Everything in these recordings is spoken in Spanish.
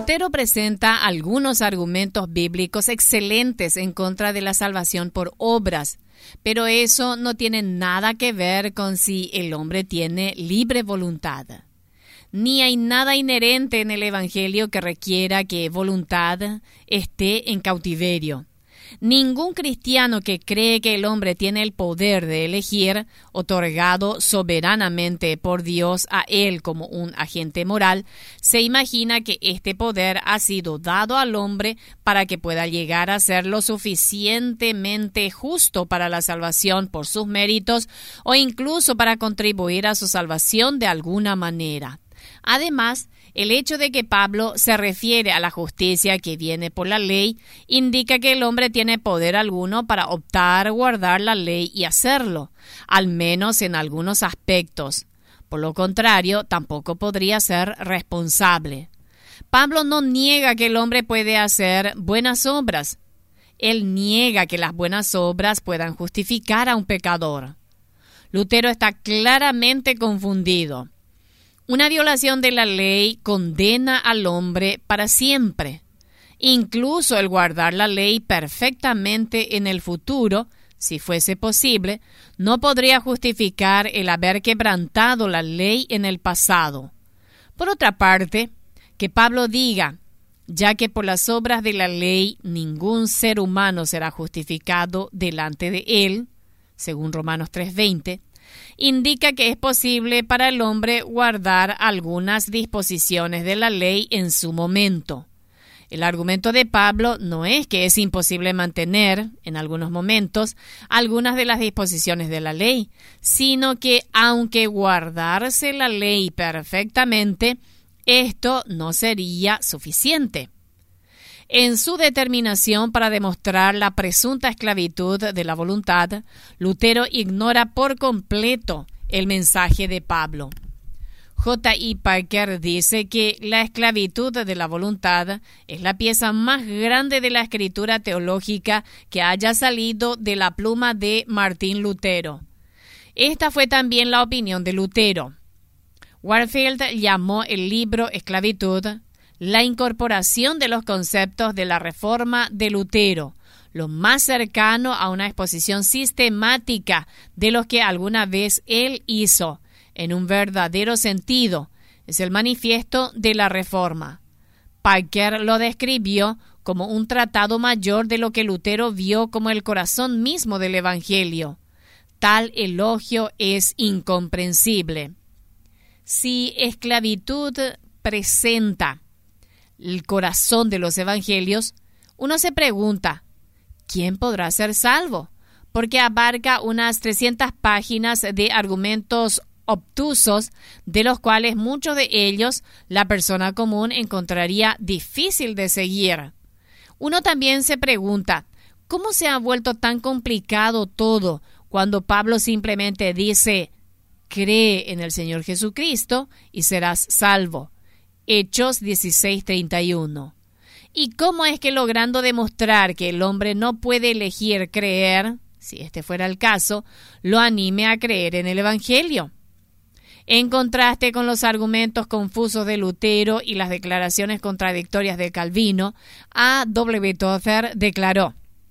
Lutero presenta algunos argumentos bíblicos excelentes en contra de la salvación por obras, pero eso no tiene nada que ver con si el hombre tiene libre voluntad. Ni hay nada inherente en el Evangelio que requiera que voluntad esté en cautiverio. Ningún cristiano que cree que el hombre tiene el poder de elegir, otorgado soberanamente por Dios a él como un agente moral, se imagina que este poder ha sido dado al hombre para que pueda llegar a ser lo suficientemente justo para la salvación por sus méritos o incluso para contribuir a su salvación de alguna manera. Además, el hecho de que Pablo se refiere a la justicia que viene por la ley indica que el hombre tiene poder alguno para optar, guardar la ley y hacerlo, al menos en algunos aspectos. Por lo contrario, tampoco podría ser responsable. Pablo no niega que el hombre puede hacer buenas obras. Él niega que las buenas obras puedan justificar a un pecador. Lutero está claramente confundido. Una violación de la ley condena al hombre para siempre. Incluso el guardar la ley perfectamente en el futuro, si fuese posible, no podría justificar el haber quebrantado la ley en el pasado. Por otra parte, que Pablo diga, ya que por las obras de la ley ningún ser humano será justificado delante de él, según Romanos 3:20, indica que es posible para el hombre guardar algunas disposiciones de la ley en su momento. El argumento de Pablo no es que es imposible mantener, en algunos momentos, algunas de las disposiciones de la ley, sino que aunque guardarse la ley perfectamente, esto no sería suficiente. En su determinación para demostrar la presunta esclavitud de la voluntad, Lutero ignora por completo el mensaje de Pablo. J.I. Packer dice que la esclavitud de la voluntad es la pieza más grande de la escritura teológica que haya salido de la pluma de Martín Lutero. Esta fue también la opinión de Lutero. Warfield llamó el libro Esclavitud la incorporación de los conceptos de la Reforma de Lutero, lo más cercano a una exposición sistemática de los que alguna vez él hizo, en un verdadero sentido. Es el manifiesto de la Reforma. Packer lo describió como un tratado mayor de lo que Lutero vio como el corazón mismo del Evangelio. Tal elogio es incomprensible. Si esclavitud presenta el corazón de los evangelios, uno se pregunta, ¿quién podrá ser salvo? Porque abarca unas 300 páginas de argumentos obtusos, de los cuales muchos de ellos la persona común encontraría difícil de seguir. Uno también se pregunta, ¿cómo se ha vuelto tan complicado todo cuando Pablo simplemente dice, cree en el Señor Jesucristo y serás salvo? Hechos 16:31. ¿Y cómo es que logrando demostrar que el hombre no puede elegir creer, si este fuera el caso, lo anime a creer en el Evangelio? En contraste con los argumentos confusos de Lutero y las declaraciones contradictorias de Calvino, A. W. Tozer declaró: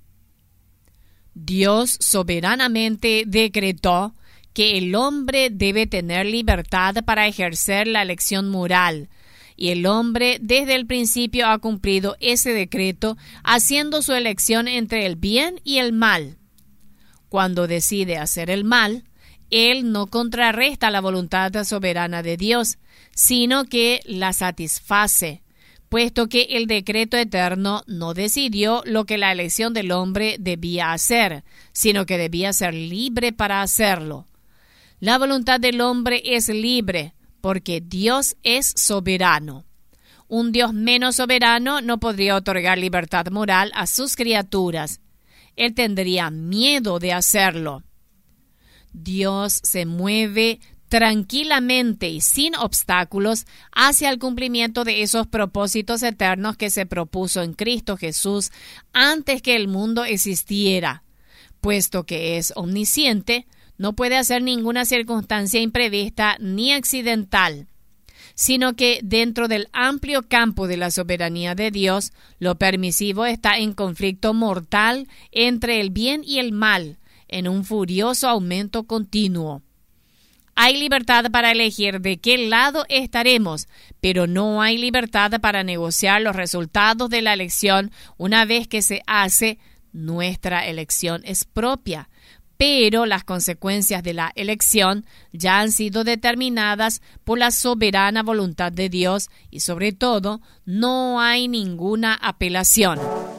Dios soberanamente decretó que el hombre debe tener libertad para ejercer la elección moral, y el hombre desde el principio ha cumplido ese decreto, haciendo su elección entre el bien y el mal. Cuando decide hacer el mal, él no contrarresta la voluntad soberana de Dios, sino que la satisface, puesto que el decreto eterno no decidió lo que la elección del hombre debía hacer, sino que debía ser libre para hacerlo. La voluntad del hombre es libre, porque Dios es soberano. Un Dios menos soberano no podría otorgar libertad moral a sus criaturas. Él tendría miedo de hacerlo. Dios se mueve tranquilamente y sin obstáculos hacia el cumplimiento de esos propósitos eternos que se propuso en Cristo Jesús antes que el mundo existiera. Puesto que es omnisciente, no puede hacer ninguna circunstancia imprevista ni accidental. sino que dentro del amplio campo de la soberanía de Dios, lo permisivo está en conflicto mortal entre el bien y el mal, en un furioso aumento continuo. Hay libertad para elegir de qué lado estaremos, pero no hay libertad para negociar los resultados de la elección una vez que se hace. Nuestra elección es propia, pero las consecuencias de la elección ya han sido determinadas por la soberana voluntad de Dios y sobre todo no hay ninguna apelación.